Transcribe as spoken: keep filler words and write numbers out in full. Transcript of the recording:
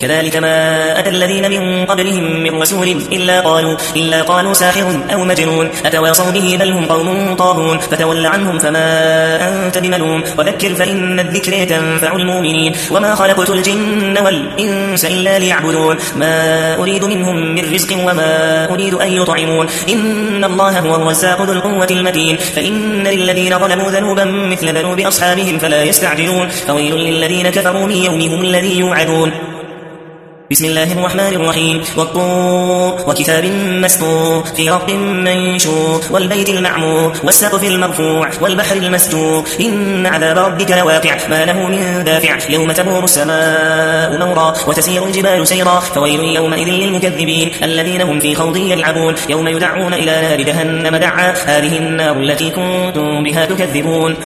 كذلك ما أتى الذين من قبلهم من رسول إلا قالوا, إلا قالوا ساحر أو مجنون أتواصوا به بل هم قوم طاغون فتول عنهم فما أنت بملوم وذكر فإن الذكر تنفع المؤمنين وما خلقت الجن والإنس إلا ليعبدون ما أريد منهم من رزق وما أريد أن يطعمون إن الله هو الرزاق ذو القوة المتين فإن للذين ظلموا ذنوبا مثل ذنوب أصحابهم فلا يستعجلون فويل للذين كفروا من يومهم الذي يوعدون. بسم الله الرحمن الرحيم والطور وكتاب مسطور في رق منشور والبيت المعمور والسقف المرفوع والبحر المسجور إن عذاب ربك لواقع ما له من دافع يوم تمور السماء مورا وتسير الجبال سيرا فويل يومئذ للمكذبين الذين هم في خوض يلعبون يوم يدعون إلى نار جهنم دعا هذه النار التي كنتم بها تكذبون.